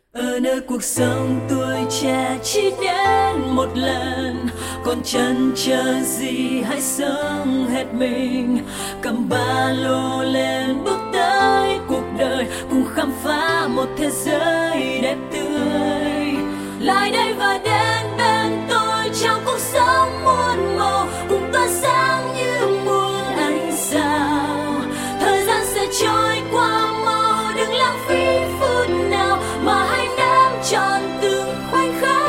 Ở nơi cuộc sống tuổi trẻ chỉ đến một lần, còn chần chờ gì hãy sống hết mình. Cầm ba lô lên bước tới cuộc đời, cùng khám phá một thế giới đẹp tươi. Lại đây và đến bên tôi trong cuộc sống muôn màu, cùng tỏa sáng như muôn ánh sao. Thời gian sẽ trôi qua mau, đừng lãng phí phút nào mà hãy nắm trọn từng khoảnh khắc.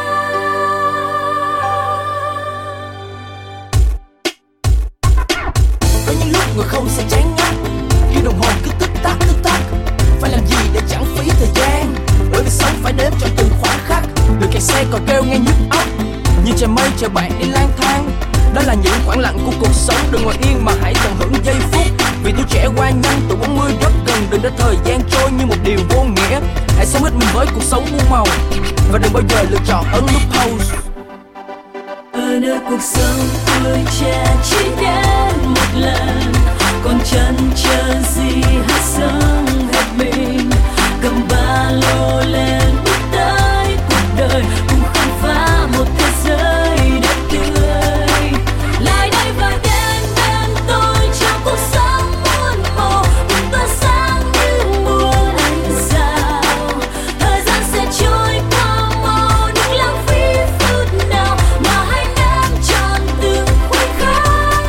Có những lúc người không sẽ chán ngắt khi đồng hồ cứ tích tắc. Phải làm gì để chẳng phí thời gian, bởi vì sống phải đếm cho từng khoảnh khắc. Đường kẹt xe còn kêu nghe nhức óc, như trời mây chờ bạn đi lang thang. Đó là những khoảng lặng của cuộc sống, đừng ngồi yên mà hãy tận hưởng giây phút. Vì tuổi trẻ qua nhanh, tuổi 40 rất gần, đừng để thời gian trôi như một điều vô nghĩa. Hãy sống hết mình với cuộc sống muôn màu, và đừng bao giờ lựa chọn ấn nút pause. Ở nơi cuộc sống tuổi trẻ chỉ đến một lần, còn chần chờ gì hãy sống hết mình. Cầm ba lô lên bước tới cuộc đời, cùng khám phá một thế giới đẹp tươi. Lại đây và đến bên tôi trong cuộc sống muôn màu, cùng tỏa sáng như muôn ánh sao. Thời gian sẽ trôi qua mau, đừng lãng phí phút nào mà hãy nắm trọn từng khoảnh khắc.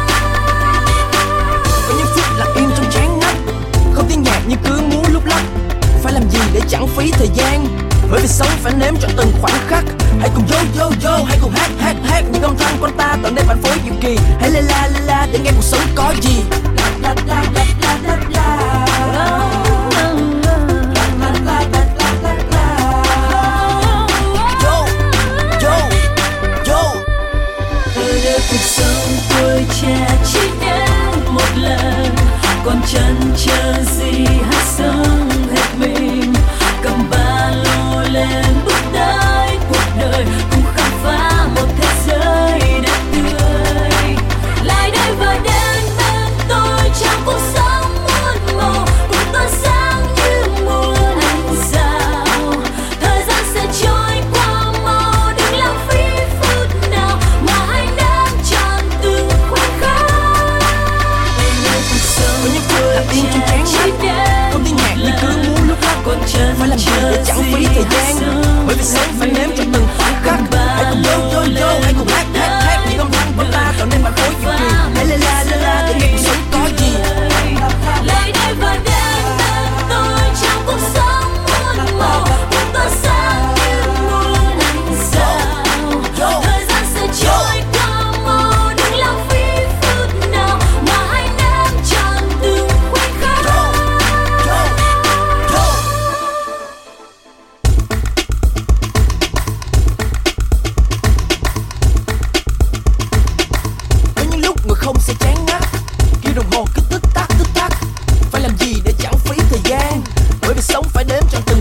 Có những phút lặng im trong chán ngắt, không tiếng nhạc như cứ muốn lúc lắc. Phải làm gì để chẳng phí thời gian, bởi vì sống phải nếm trọn từng khoảnh khắc. Hãy cùng yo, hãy cùng hát những âm thanh quanh ta tận đây bản phối diệu kỳ. Hãy la để nghe cuộc sống có gì. La la la la la la la. Cuộc sống tuổi trẻ chỉ đến một lần, còn chần chờ gì hãy sống hết mình. Cầm ba lô lên bước tới cuộc đời, cùng khám phá một thế giới đẹp tươi. Lại đây và đến bên tôi trong cuộc sống muôn màu, cùng tỏa sáng như muôn ánh sao. Thời gian sẽ trôi qua mau, đừng lãng phí phút nào mà hãy nắm trọn từng khoảnh khắc. Cuộc sống Có những phút lặng im trong chán ngắt, không tiếng nhạc như cứ muốn lúc lắc. Phải làm gì để chẳng phí thời gian, bởi vì sống phải nếm trọn từng khoảnh khắc. Hãy cùng yo, hãy cùng hát những âm thanh quanh ta tạo nên bản phối diệu kỳ. Hãy la để nghe cuộc sống có gì. Lại đây và đến bên tôi trong cuộc sống muôn màu, cùng tỏa sáng như muôn ánh sao. Thời gian sẽ trôi qua mau, đừng lãng phí phút nào mà hãy nắm trọn từng khoảnh khắc. Có những lúc người không sẽ chán ngắt khi đồng hồ cứ tích tắc. Phải làm gì để chẳng phí thời gian, bởi vì sống phải đếm trọn từng